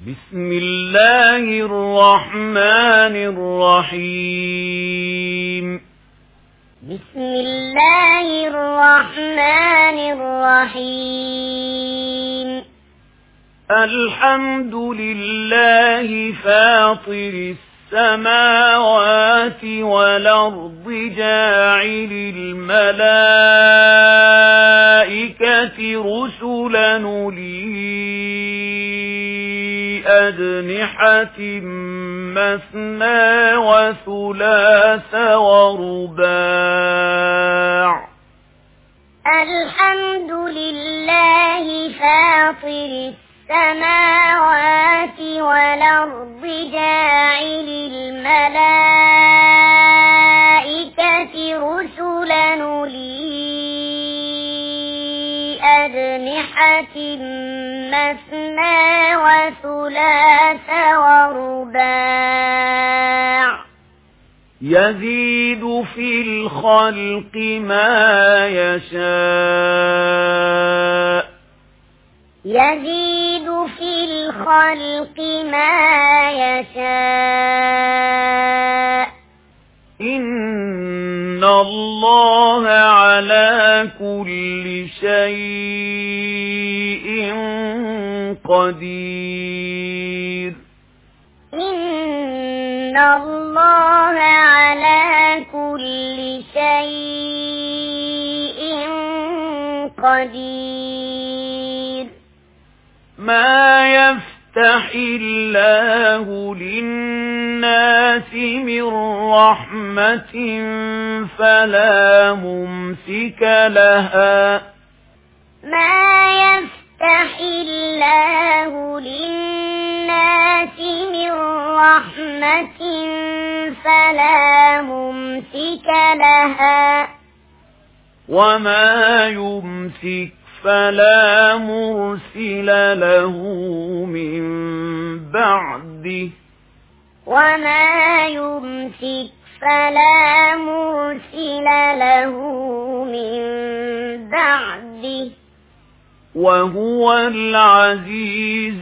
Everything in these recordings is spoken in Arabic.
بسم الله الرحمن الرحيم بسم الله الرحمن الرحيم الحمد لله فاطر السماوات والأرض جاعل الملائكة رسلا أولي أجنحة مثنى وثلاث ورباع الحمد لله فاطر السماوات والأرض جاعل الملائكة رسلا أولي أجنحة مثنى وثلاث ورباع يزيد في الخلق ما يشاء يزيد في الخلق ما يشاء إن الله على كل شيء قدير إن الله على كل شيء قدير ما يفتح الله للناس من رحمة فلا ممسك لها ما يفتح الله للناس من رحمة فلا ممسك لها وما يمسك فلا مرسل له من بعده وما يمسك فلا مرسل له من بعده وهو العزيز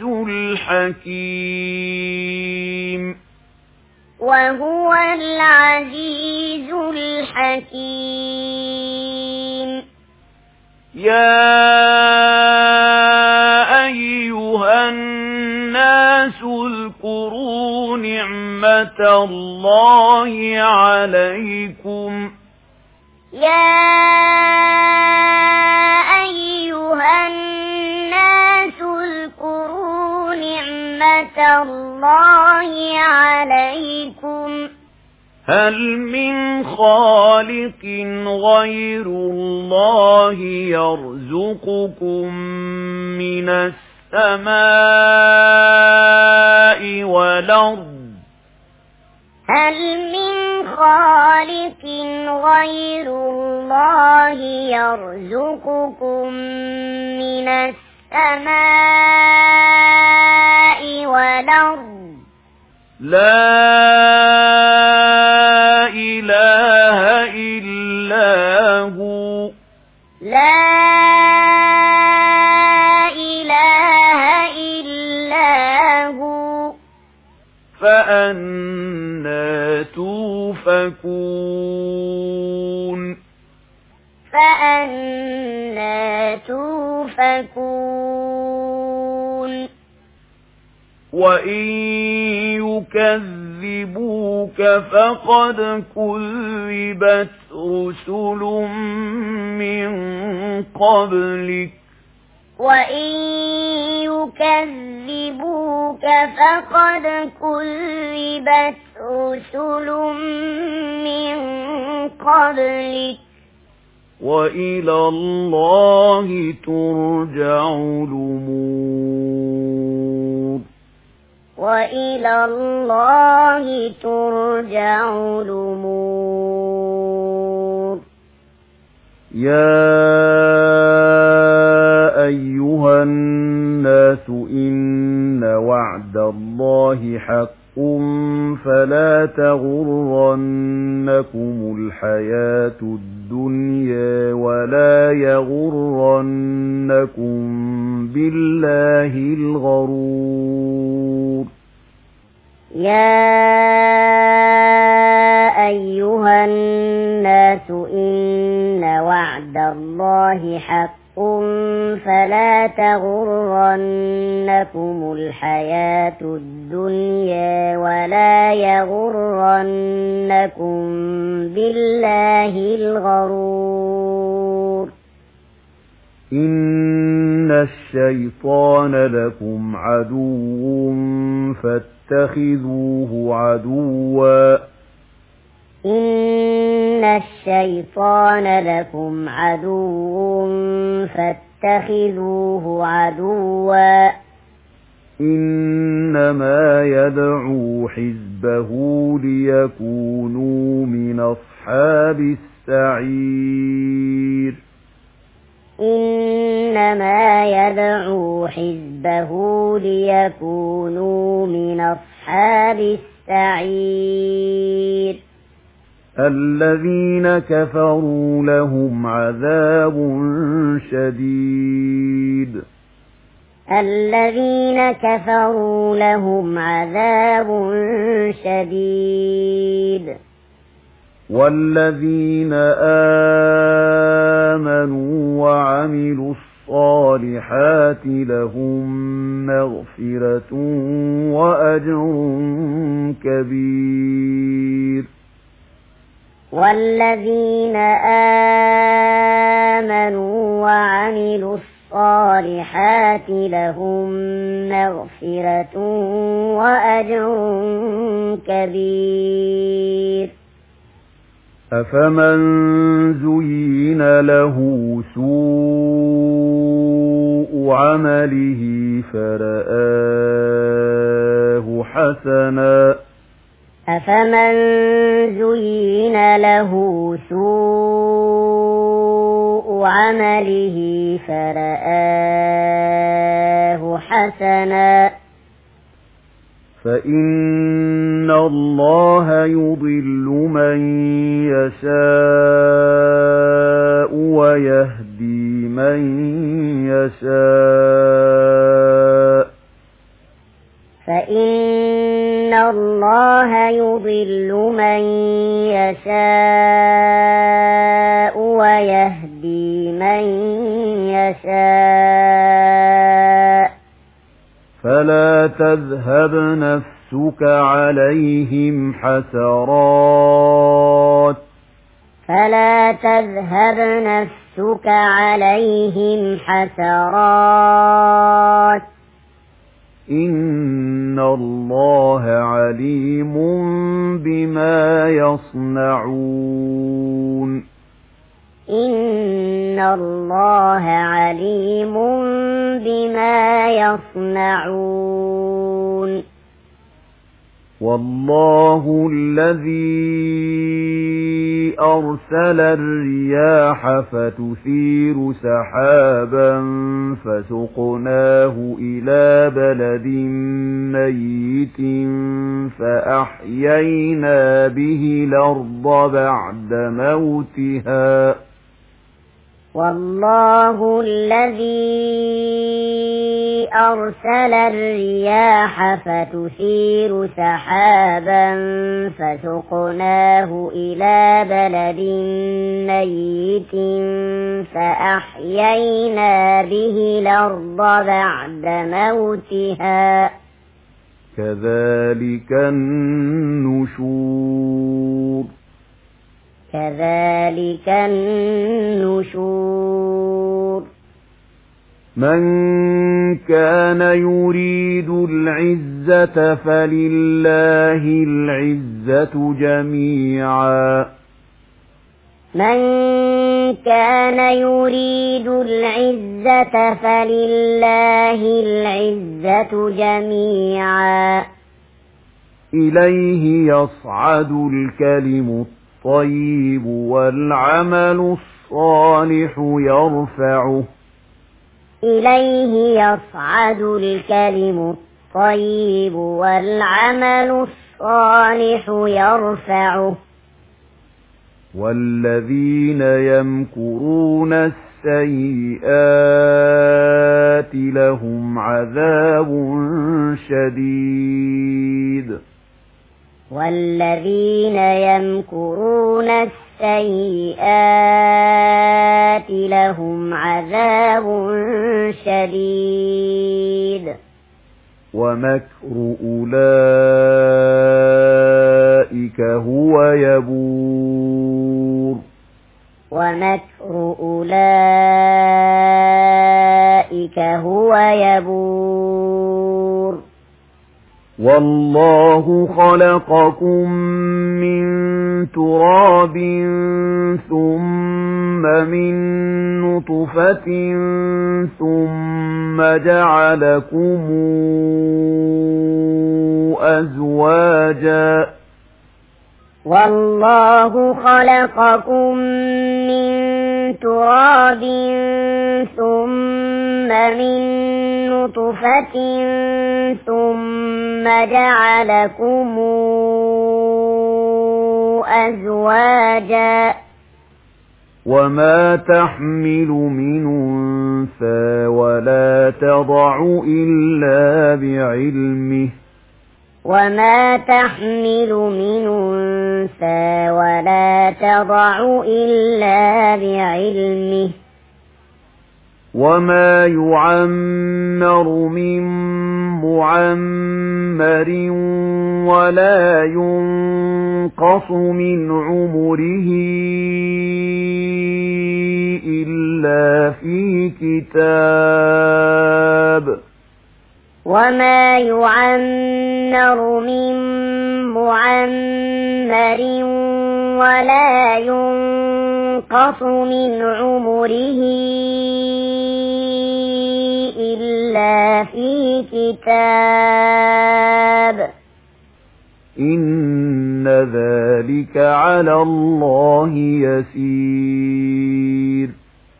الحكيم وهو العزيز الحكيم يا أيها الناس اذكروا نعمة الله عليكم يا أيها الناس اذكروا نعمة الله عليكم هل من خالق غير الله يرزقكم من السماء والأرض هل من خالق غير الله يرزقكم من السماء والأرض لا إله إلا هو لا إله إلا هو فأنى توفكون فأنى توفكون وإن يكذبوك فقد كذبت رسل من قبلك وإن يكذبوك فقد كذبت رسل من قبلك وإلى الله ترجع الأمور وإلى الله ترجع الأمور يا أيها الناس إن وعد الله حق فلا تغرنكم الحياة الدنيا ولا يغرنكم بالله الغرور يا أيها الناس إن وعد الله حق فلا تغرنكم الحياة الدنيا ولا يغرنكم بالله الغرور إن الشيطان لكم عدو فاتخذوه عدوا إن الشيطان لكم عدو فاتخذوه عدوا إنما يدعو حزبه ليكونوا من أصحاب السعير إنما يدعو حزبه ليكونوا من أصحاب السعير الذين كفروا لهم عذاب شديد الذين كفروا لهم عذاب شديد والذين آمنوا وعملوا الصالحات لهم مغفرة وأجر كبير والذين آمنوا وعملوا الصالحات لهم مغفرة وأجر كبير أفمن زين له سوء عمله فرآه حسنا أفمن زين له سوء عمله فرآه حسنا فإن الله يضل من يشاء ويهدي من يشاء فإن الله يضل من يشاء ويهدي من يشاء فلا تذهب نفسك عليهم حسرات فلا تذهب نفسك عليهم حسرات إن الله عليم بما يصنعون إن الله عليم بما يصنعون والله الذي أرسل الرياح فتثير سحابا فسقناه إلى بلد ميت فأحيينا به الأرض بعد موتها والله الذي أرسل الرياح فتثير سحابا فسقناه إلى بلد ميت فأحيينا به الأرض بعد موتها كذلك النشور كذلك النشور من كان يريد العزة فلله العزة جميعا من كان يريد العزة فلله العزة جميعا إليه يصعد الكلم الطيب والعمل الصالح يرفعه إليه يصعد الكلم الطيب والعمل الصالح يرفعه والذين يمكرون السيئات لهم عذاب شديد والذين يمكرون السيئات لهم عذاب شديد ومكر أولئك هو يبور ومكر أولئك هو يبور والله خلقكم من تراب ثم من نطفة ثم جعلكم أزواجا والله خلقكم من تراب ثم من نطفة ثم جعلكم أزواجا وما تحمل من أنثى ولا تضع إلا بعلمه وما تحمل من أنثى ولا تضع إلا بعلمه وما يعمر من معمر ولا ينقص من عمره إلا في كتاب وما يعمر من معمر ولا ينقص من عمره إلا في كتاب إن ذلك على الله يسير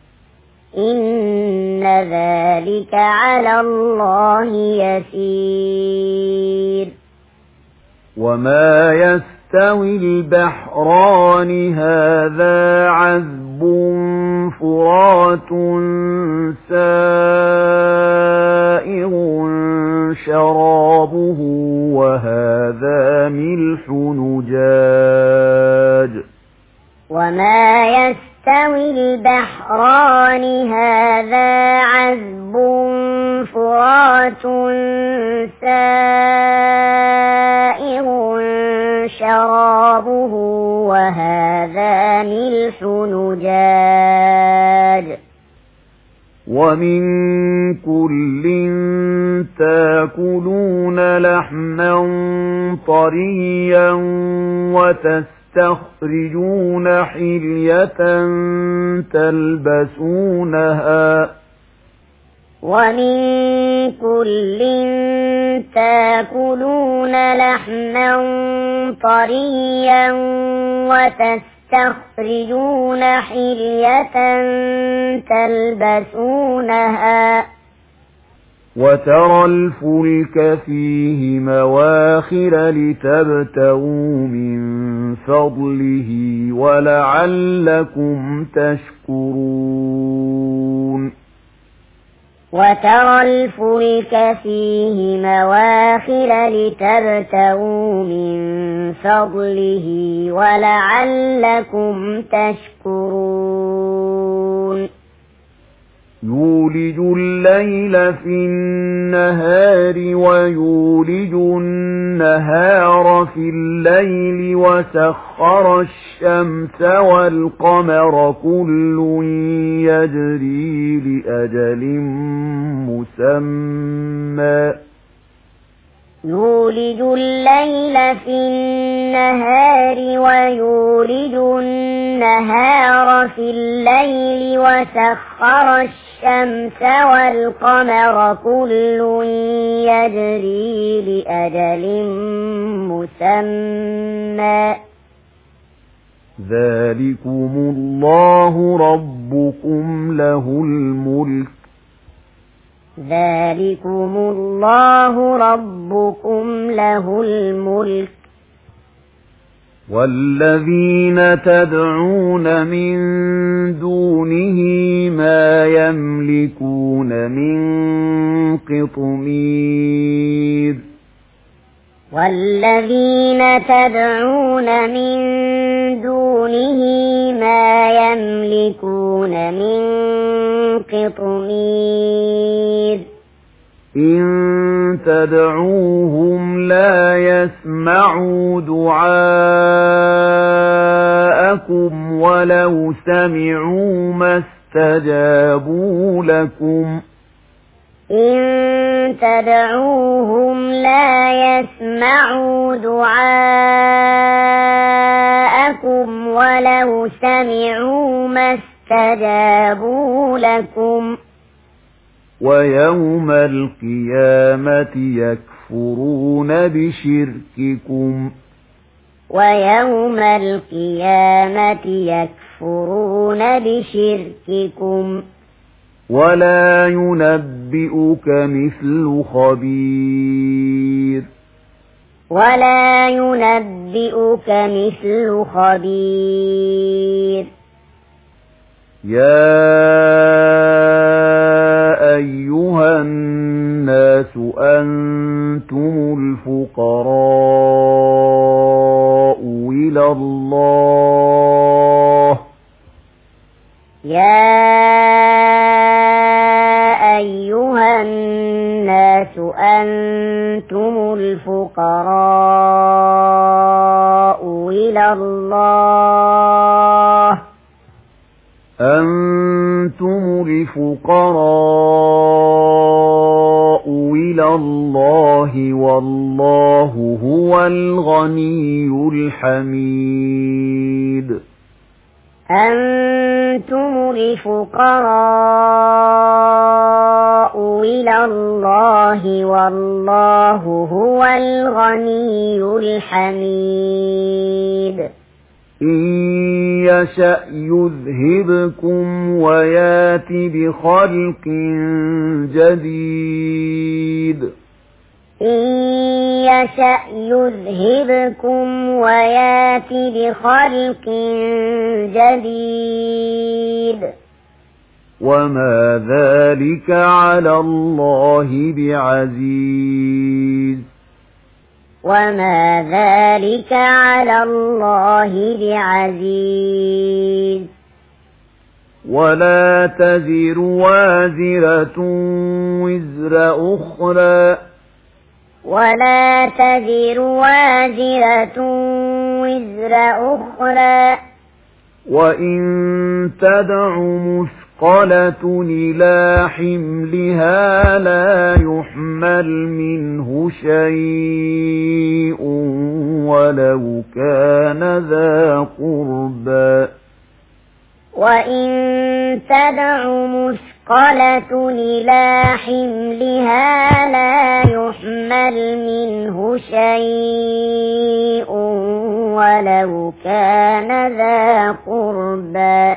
إن ذلك على الله يسير وما يستوي البحران هذا عذب فرات سائغ شرابه وهذا ملح نجاج وما يستوي البحران هذا عذب فرات سائغ شرابه وهذا ملح نجاج ومن كل تاكلون لحما طريا وتستخرجون حلية تلبسونها ومن كل تاكلون لحما طريا وتستخرجون حلية تلبسونها وترى الفلك فيه مواخر لتبتغوا من فضله ولعلكم تشكرون وترى الفلك فيه مواخر لتبتغوا من فضله ولعلكم تشكرون يولج الليل في النهار ويولج النهار في الليل وسخر الشمس والقمر كل يجري لأجل مسمى يولج الليل في النهار ويولج النهار في الليل وسخر الشمس والقمر كل يجري لأجل مسمى ذلكم الله ربكم له الملك ذلكم الله ربكم له الملك والذين تدعون من دونه ما يملكون من قطمير والذين تدعون من دونه ما يملكون من قطمير إن تدعوهم لا يسمعوا دعاءكم ولو سمعوا ما استجابوا لكم إن تدعوهم لا يسمعوا دعاءكم ولو سمعوا ما استجابوا لكم ويوم القيامة يكفرون بشرككم ويوم القيامة يكفرون بشرككم ولا ينبئك مثل خبير ولا ينبئك مثل خبير يا أيها الناس أنتم الفقراء إلى الله يا أيها الناس أنتم الفقراء إلى الله أنتم الفقراء إلى الله والله هو الغني الحميد أنتم الفقراء إلى الله والله هو الغني الحميد إن يشأ يذهبكم ويات بخلق جديد إن يشأ يذهبكم ويات بخلق جديد وما ذلك على الله بعزيز وما ذلك على الله بعزيز ولا تزر وازرة وزر أخرى ولا تزر وازرة وزر أخرى وإن تدع مثقلة إلى حملها لا يحمل منه شيء ولو كان ذا قربى وإن تدع مثقلة إلى حملها لا يحمل منه شيء ولو كان ذا قربى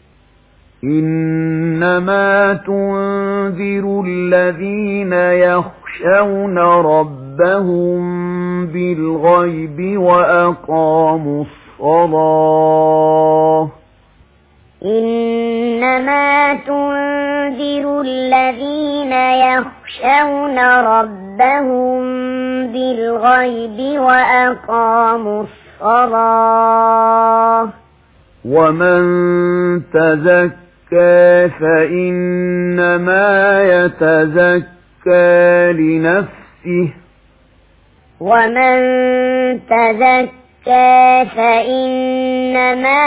إنما تنذر الذين يخشون ربهم بالغيب وأقاموا الصلاة إنما تنذر الذين يخشون ربهم بالغيب وأقاموا الصلاة ومن تزكى فإنما يتزكى لنفسه ومن تزكى فإنما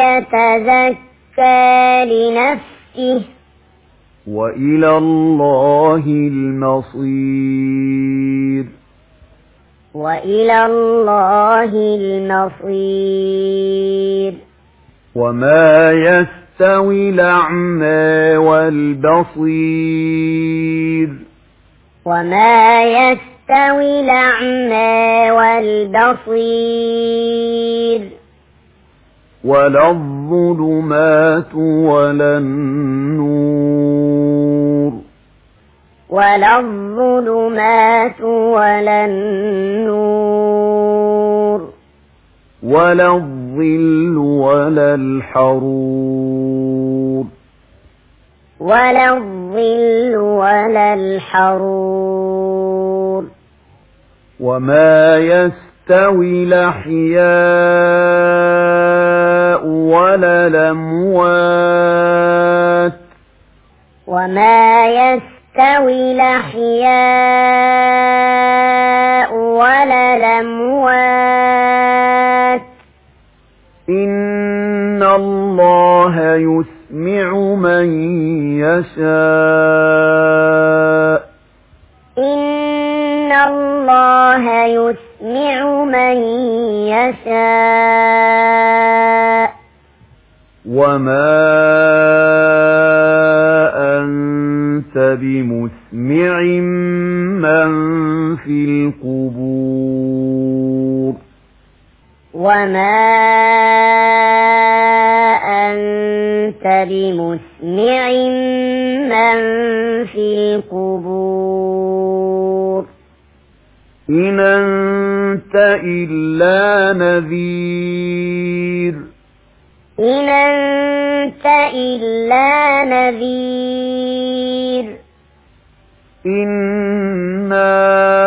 يتزكى لنفسه وإلى الله المصير وإلى الله المصير وما يستوي الأعمى والبصير وما يستوي الأعمى والبصير ولا الظلمات ولا النور ولا الظلمات ولا النور ولا الظل ولا الحرور ولا الظل ولا الحرور وما يستوي الأحياء ولا الأموات وما يستوي الأحياء ولا الأموات إن الله يسمع من يشاء إن الله يسمع من يشاء وما أنت بمسمع من في القبور وما أنت بمسمع من في القبور إن أنت إلا نذير إن أنت إلا نذير إنا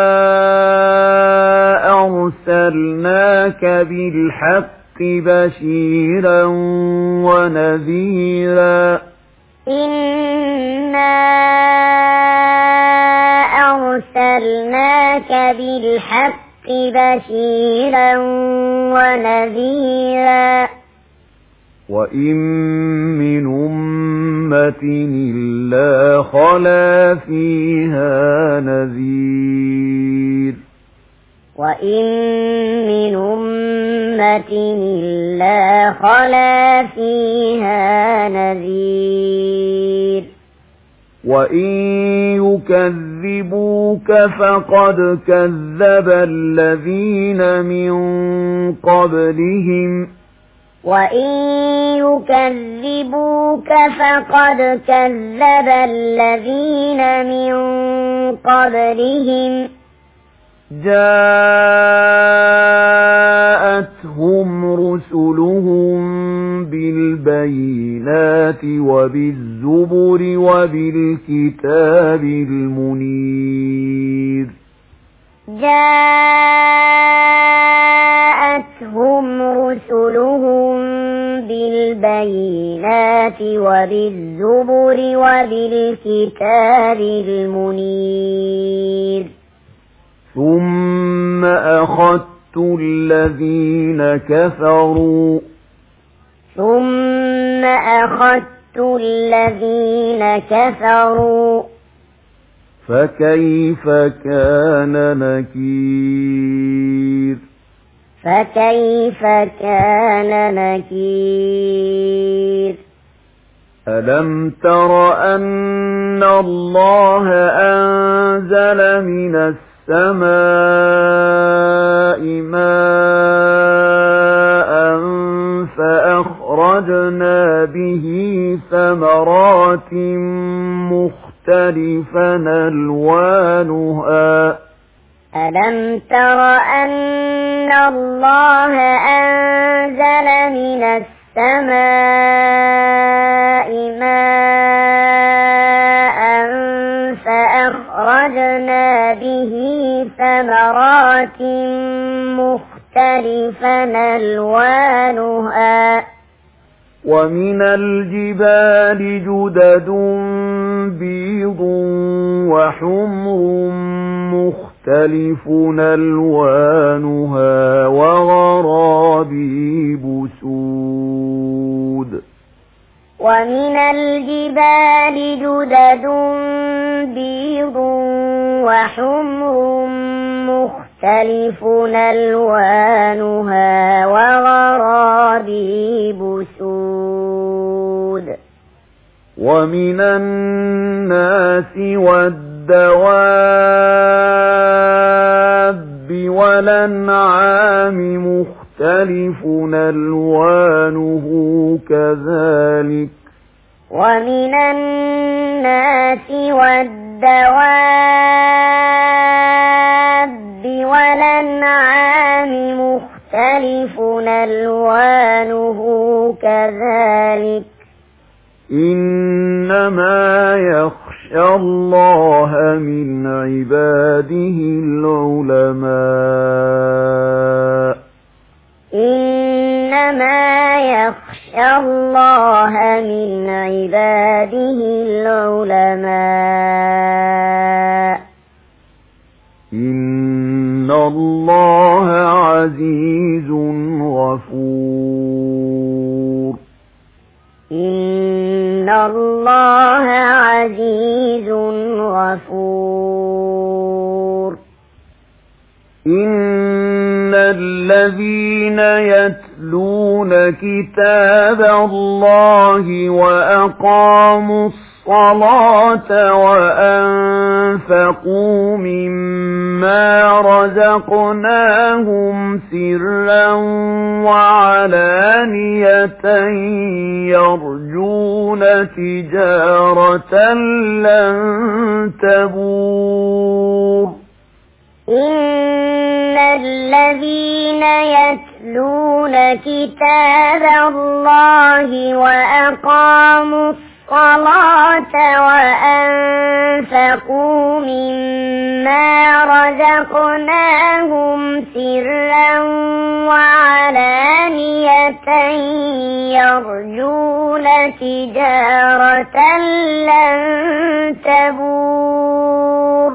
أرسلناك بالحق بشيرا ونذيرا إنا أرسلناك بالحق بشيرا ونذيرا وإن من أمة إلا خلا فيها نذير وإن من أمة إلا خلا فيها نذير وإن يكذبوك فقد كذب الذين من قبلهم وإن يكذبوك فقد كذب الذين من قبلهم جاءتهم رسلهم بالبينات وبالزبر وبالكتاب المنير جاءتهم رسلهم بالبينات وبالزبر وبالكتاب المنير ثم أخذت الذين كفروا فكيف كان نكير ألم تر أن الله أنزل من السماء ماء فأخرجنا به ثمرات مختلفا ألوانها ألم تر أن الله أنزل من السماء ماء فأخرجنا به ثمرات مختلفا ألوانها ومن الجبال جدد بيض وحمر مختلف ألوانها وغرابيب سود ومن الجبال جدد بيض وحمر مختلف ألوانها وغرابيب سود ومن الناس والدواب والأنعام مختلف ألوانه كذلك ومن الناس والدواب والأنعام مختلف ألوانه كذلك إنما يخشى يخشى الله من عباده العلماء إنما يخشى الله من عباده العلماء إن الله عزيز غفور إن الله عزيز غفور إن الذين يتلون كتاب الله وأقاموا الصلاة وأنفقوا مما رزقناهم سرا وعلانية يرجون تجارة لن تبور إن الذين يتلون كتاب الله وأقاموا الصلاة وأنفقوا مما رزقناهم سرا وعلانية يرجون تجارة لن تبور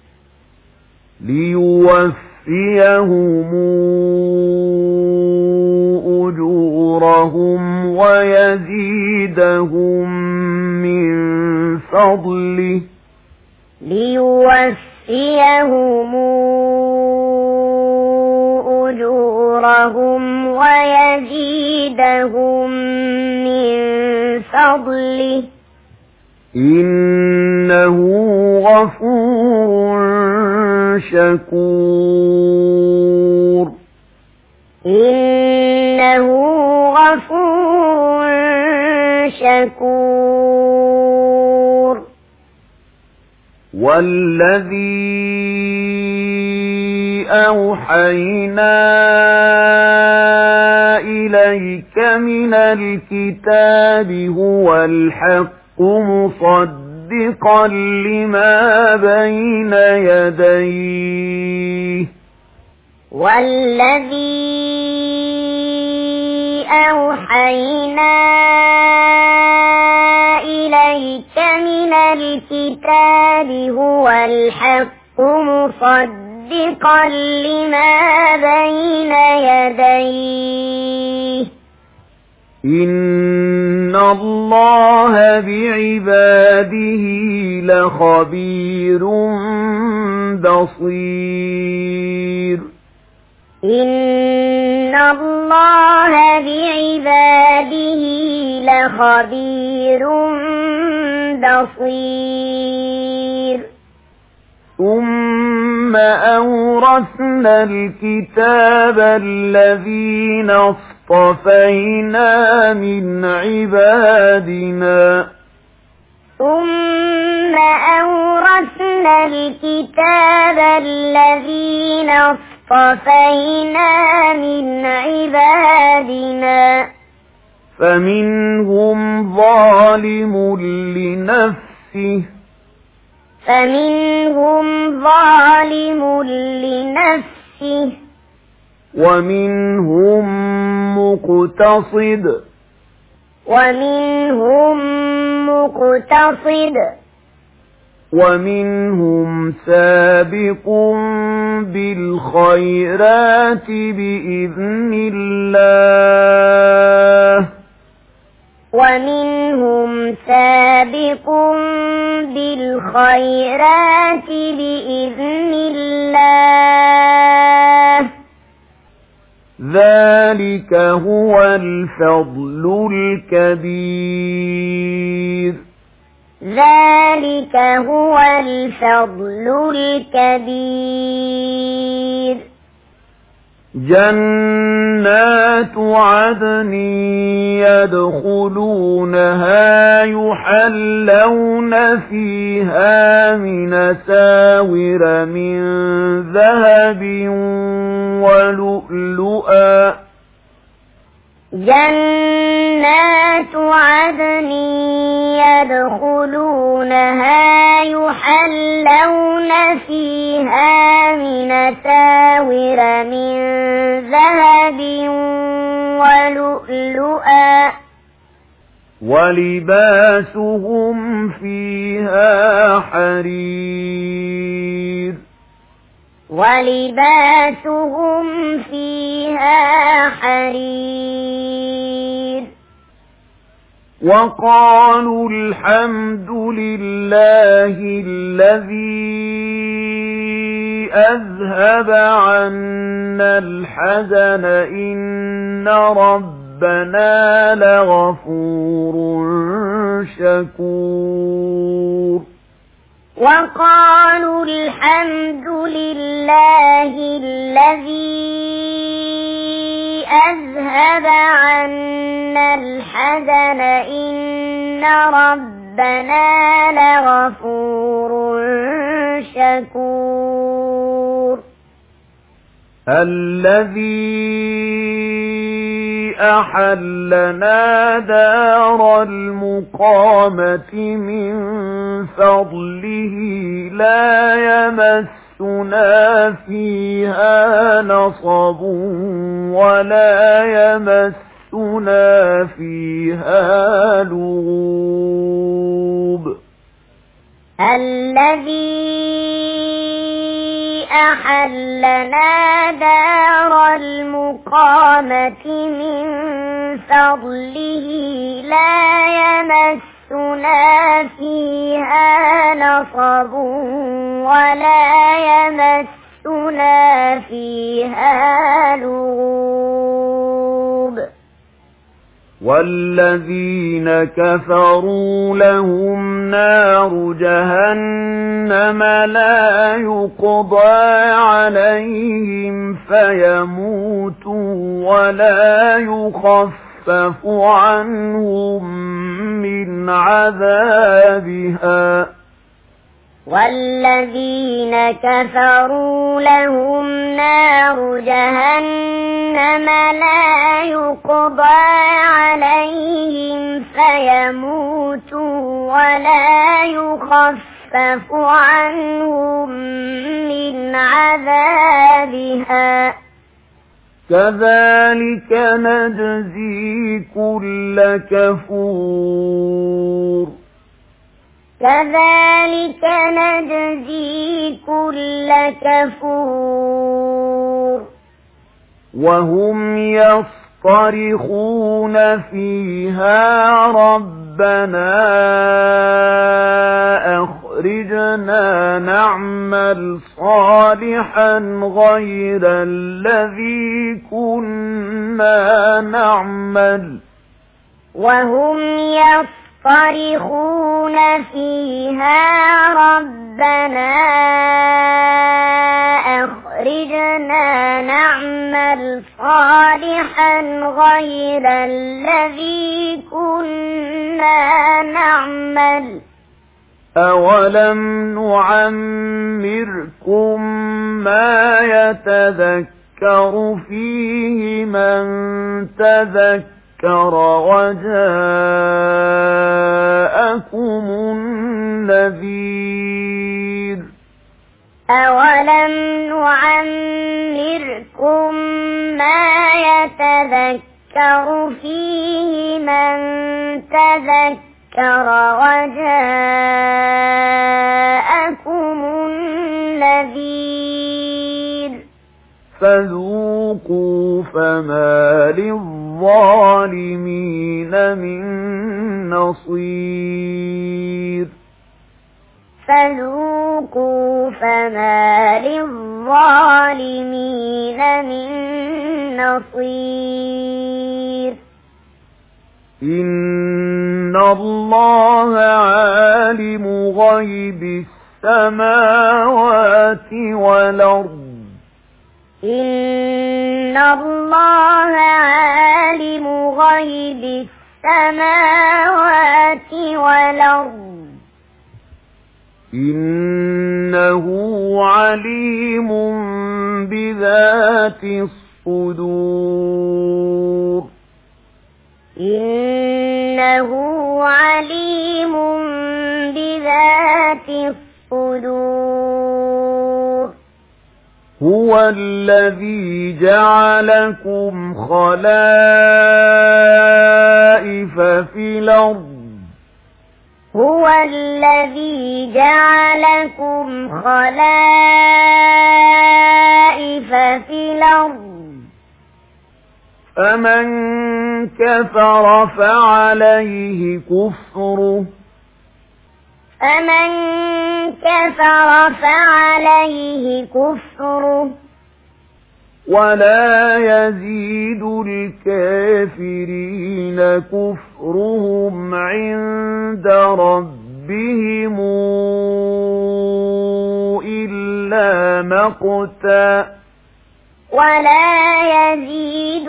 ليوفيهم أجورهم ويزيدهم من فضله ليوفيهم أجورهم ويزيدهم من فضله إنه غفور شكور إنه غفور شكور والذي أوحينا إليك من الكتاب هو الحق مصدقا لما بين يديه والذي أوحينا إليك من الكتاب هو الحق مصدقا لما بين يديه إن الله بعباده لخبير بصير إن الله بعباده لخبير بصير ثم أورثنا الكتاب الذين اصطفينا من عبادنا ثم أورثنا الكتاب الذين اصطفينا من عبادنا فمنهم ظالم لنفسه ومنهم مقتصد ومنهم سابق بالخيرات بإذن الله ومنهم سابق بالخيرات بإذن الله ذلك هو الفضل الكبير ذلك هو الفضل الكبير جنات عدن يدخلونها يحلون فيها من ساور من ذهب ولؤلؤا جنات عدن يدخلونها يحلون فيها من أساور من ذهب ولؤلؤا ولباسهم فيها حرير ولباسهم فيها حرير وقالوا الحمد لله الذي أذهب عنا الحزن إن ربنا لغفور شكور وقالوا الحمد لله الذي أذهب عنا الحزن إن ربنا لغفور شكور الذي أحلنا دار المقامة من فضله لا يمسنا فيها نصب ولا يمسنا فيها لغوب الذي أحلنا دار المقامة من فضله لا يمسنا فيها نصب ولا يمسنا فيها لغوب والذين كفروا لهم نار جهنم لا يقضى عليهم فيموتوا ولا يخفف عنهم من عذابها والذين كفروا لهم نار جهنم لا يقضى عليهم فيموتوا ولا يخفف عنهم من عذابها كذلك نجزي كل كفور كذلك نجزي كل كفور وهم يصطرخون فيها ربنا أخرجنا نعمل صالحا غير الذي كنا نعمل وهم يصطرخون فيها ربنا أخرجنا نعمل صالحا غير الذي كنا نعمل أولم نعمركم ما يتذكر فيه من تذكر وجاءكم النذير أولم نعمركم ما يتذكر فيه من تذكر وجاءكم النذير فذوقوا فما للظالمين من نصير فذوقوا فما للظالمين من نصير إن الله عالم غيب السماوات والأرض إن الله عالم غيب السماوات والأرض إنه عليم بذات الصدور إنه عليم في الصدور هو الذي جعلكم خلائف في الأرض هو الذي جعلكم خلائف في الأرض فمن كفر فعليه كفره فمن كفر فعليه كفره ولا يزيد الكافرين كفرهم عند ربهم إلا مقتا ولا يزيد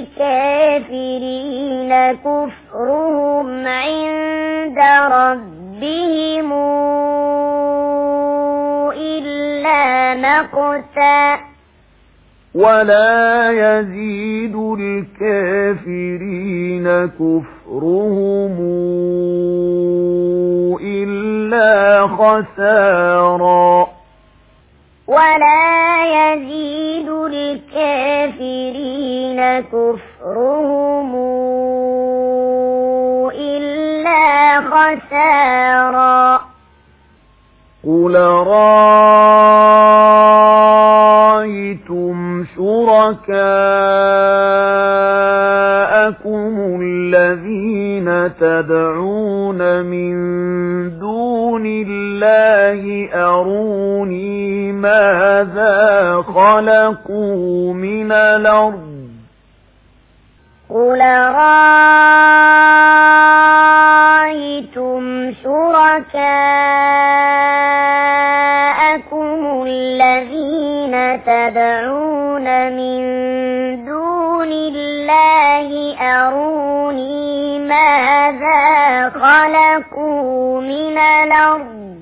الكافرين كفرهم عند ربهم إلا مقتا ولا يزيد الكافرين كفرهم إلا خسارا ولا يزيد الكافرين كفرهم إلا خسارا قل رأيتم شركاءكم الذين تدعون من دون الله أروني ماذا خلقوا من الأرض قل رأيتم شركاءكم الذين تدعون من دون الله أروني ماذا خلقوا من الأرض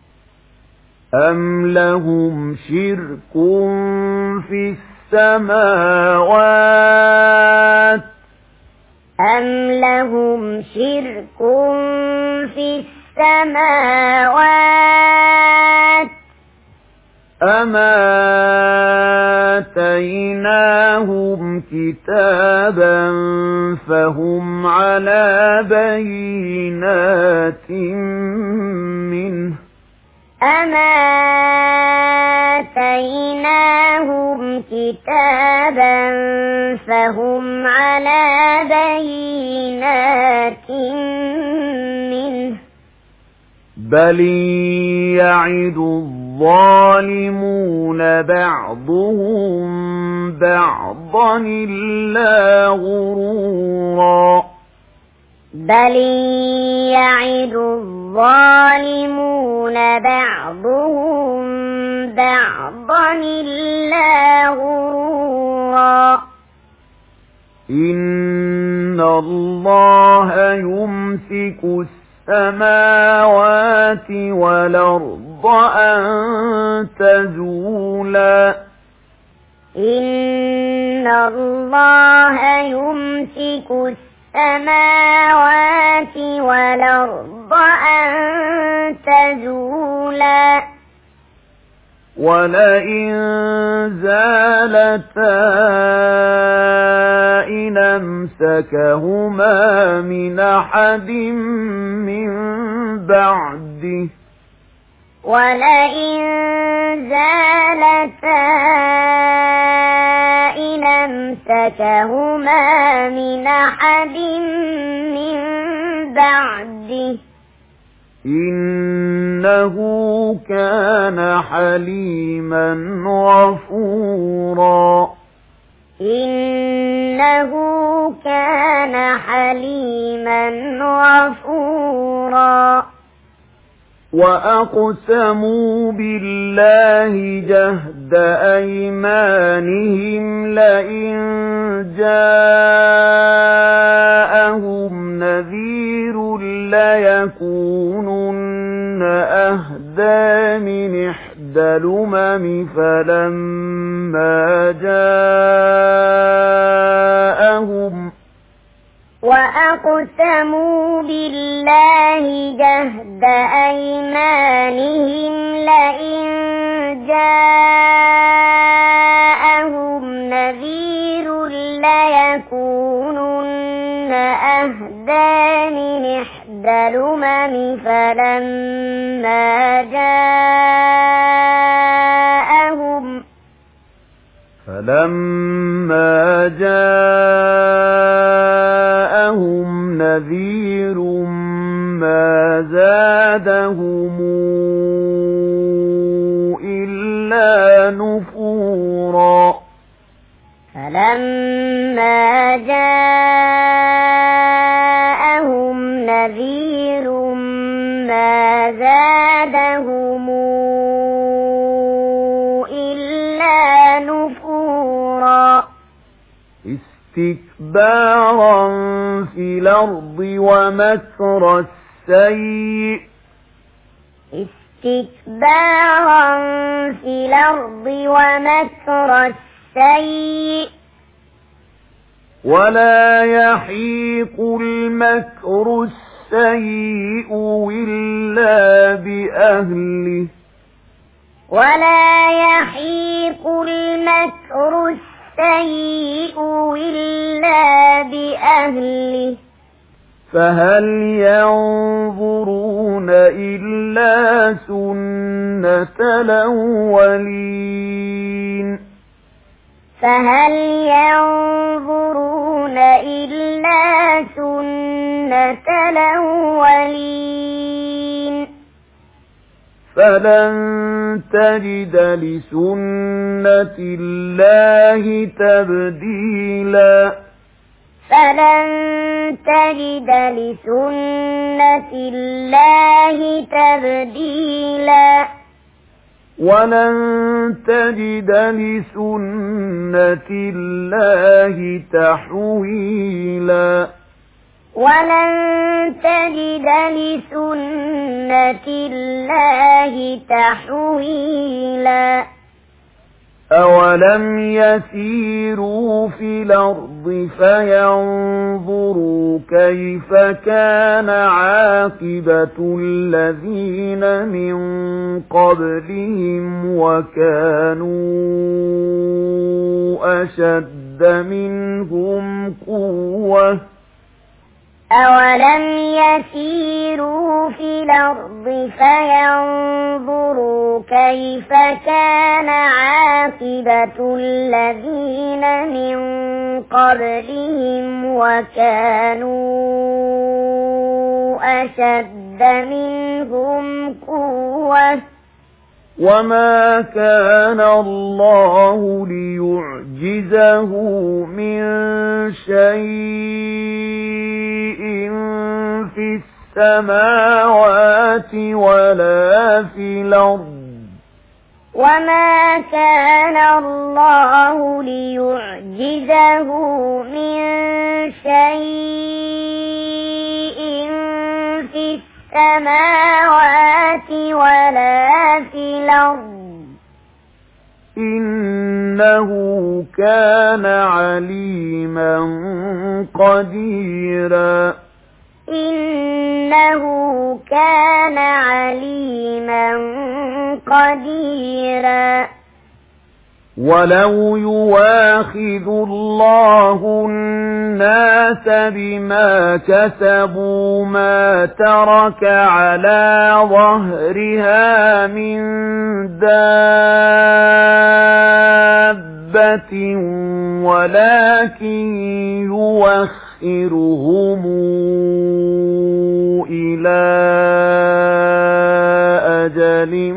أم لهم شرك في السماوات أم لهم شرك في السماوات أما آتيناهم كتابا فهم على بينات منه أما آتيناهم كتابا فهم على بينات منه بل يعد الظالمون بعضهم بعضا إلا غرورا بل يعد الظالمون بعضهم بعضا إلا غرورا إن الله يمسك السماوات والأرض أن تزولا إن الله يمسك السماوات والأرض أن تزولا ولئن زالتا إن أمسكهما من أحد من بعده ولئن زالتا إن أمسكهما من أحد من بعده إنه كان حليما غفورا إنه كان حليما غفورا وأقسموا بالله جهد أيمانهم لئن جاءهم نذير ليكونن أهدى من إحدى الأمم فلما جاءهم وأقسموا وأقسموا بالله جهد أيمانهم لئن جاءهم نذير ليكونن أهدى من إحدى الأمم فلما جاءهم نذير ما زادهم إلا نفورا فلما جاءهم نذير ما زادهم إلا نفورا استكبارا في الأرض ومكر السيء ولا يحيق المكر السيء إلا بأهله فهل ينظرون إلا سنة الأولين فلن تجد لسنة الله تبديلا ولن تجد لسنة الله تحويلا أولم يسيروا في الأرض فينظروا كيف كان عاقبة الذين من قبلهم وكانوا أشد منهم قوة أولم يسيروا في الأرض فينظروا كيف كان عاقبة الذين من قبلهم وكانوا أشد منهم قوة وما كان الله ليعجزه من شيء في السماوات ولا في الأرض وما كان الله ليعجزه من شيء في السماوات ولا في الأرض إنه كان عليما قديرا ولو يواخذ الله الناس بما كسبوا ما ترك على ظهرها من دابة ولكن يوخرهم إلى أجل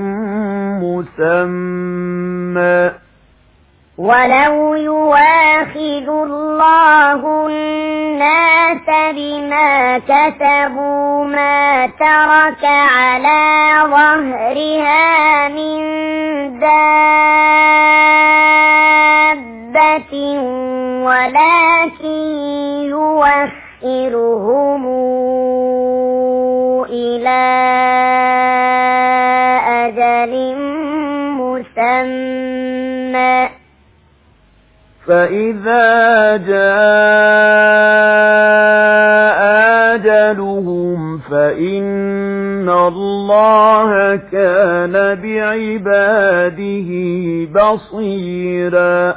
مسمى ولو يواخذ الله الناس بما كسبوا ما ترك على ظهرها من دابة ولكن يوخرهم إلى أجل مسمى فإذا جاء أجلهم فإن الله كان بعباده بصيرا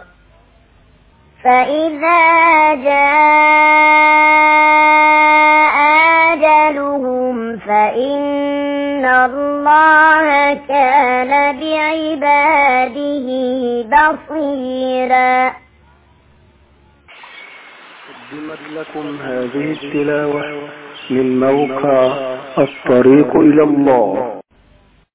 فإذا جاء أجلهم فإن الله كان بعباده بصيرا. قدمت لكم هذه التلاوة من موقع الطريق إلى الله.